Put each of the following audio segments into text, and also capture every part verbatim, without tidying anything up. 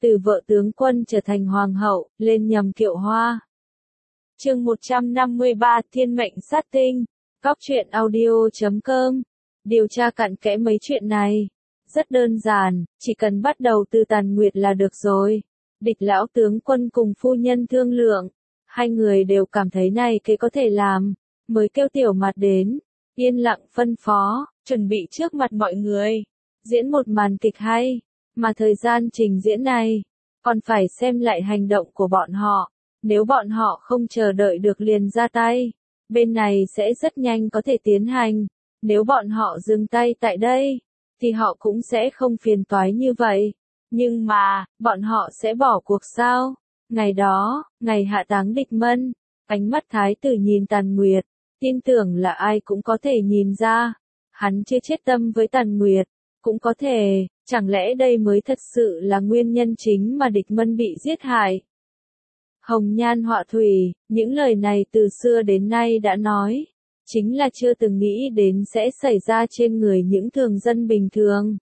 từ vợ tướng quân trở thành hoàng hậu, lên nhầm kiệu hoa. Chương một trăm năm mươi ba Thiên mệnh sát tinh, Góc truyện audio chấm com. Điều tra cặn kẽ mấy chuyện này. Rất đơn giản, chỉ cần bắt đầu từ Tàn Nguyệt là được rồi. Địch lão tướng quân cùng phu nhân thương lượng. Hai người đều cảm thấy này cái có thể làm. Mới kêu Tiểu Mạt đến. Yên lặng phân phó, chuẩn bị trước mặt mọi người. Diễn một màn kịch hay. Mà thời gian trình diễn này, còn phải xem lại hành động của bọn họ. Nếu bọn họ không chờ đợi được liền ra tay, bên này sẽ rất nhanh có thể tiến hành. Nếu bọn họ dừng tay tại đây, thì họ cũng sẽ không phiền toái như vậy. Nhưng mà, bọn họ sẽ bỏ cuộc sao? Ngày đó, ngày hạ táng Địch Mân, ánh mắt thái tử nhìn Tàn Nguyệt, tin tưởng là ai cũng có thể nhìn ra. Hắn chưa chết tâm với Tàn Nguyệt, cũng có thể, chẳng lẽ đây mới thật sự là nguyên nhân chính mà Địch Mân bị giết hại? Hồng nhan họa thủy, những lời này từ xưa đến nay đã nói, chính là chưa từng nghĩ đến sẽ xảy ra trên người những thường dân bình thường.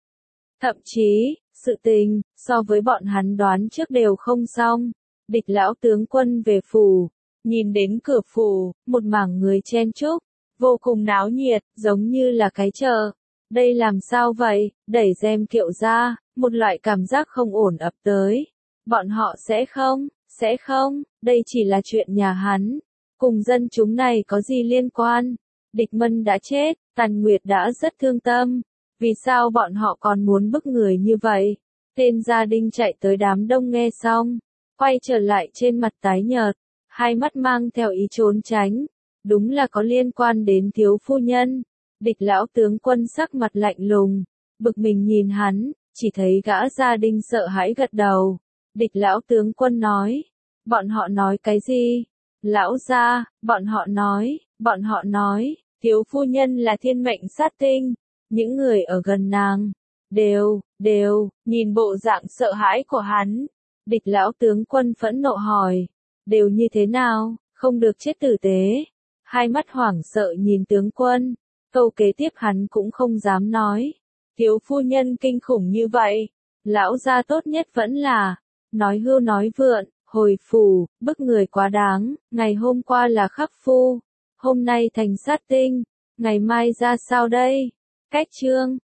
Thậm chí, sự tình, so với bọn hắn đoán trước đều không xong. Địch lão tướng quân về phủ, nhìn đến cửa phủ, một mảng người chen chúc, vô cùng náo nhiệt, giống như là cái chợ. Đây làm sao vậy? Đẩy rèm kiệu ra, một loại cảm giác không ổn ập tới. Bọn họ sẽ không, sẽ không, đây chỉ là chuyện nhà hắn. Cùng dân chúng này có gì liên quan? Địch Mân đã chết, Tàn Nguyệt đã rất thương tâm. Vì sao bọn họ còn muốn bức người như vậy? Tên gia đình chạy tới đám đông nghe xong, quay trở lại trên mặt tái nhợt, hai mắt mang theo ý trốn tránh. Đúng là có liên quan đến thiếu phu nhân. Địch lão tướng quân sắc mặt lạnh lùng, bực mình nhìn hắn, chỉ thấy gã gia đình sợ hãi gật đầu. Địch lão tướng quân nói, bọn họ nói cái gì? Lão gia, bọn họ nói, bọn họ nói, thiếu phu nhân là thiên mệnh sát tinh. Những người ở gần nàng, đều, đều, nhìn bộ dạng sợ hãi của hắn. Địch lão tướng quân phẫn nộ hỏi, đều như thế nào, không được chết tử tế. Hai mắt hoảng sợ nhìn tướng quân, câu kế tiếp hắn cũng không dám nói. Thiếu phu nhân kinh khủng như vậy, lão gia tốt nhất vẫn là, nói hưu nói vượn, hồi phủ, bức người quá đáng. Ngày hôm qua là khắc phu, hôm nay thành sát tinh, ngày mai ra sao đây? Cách chương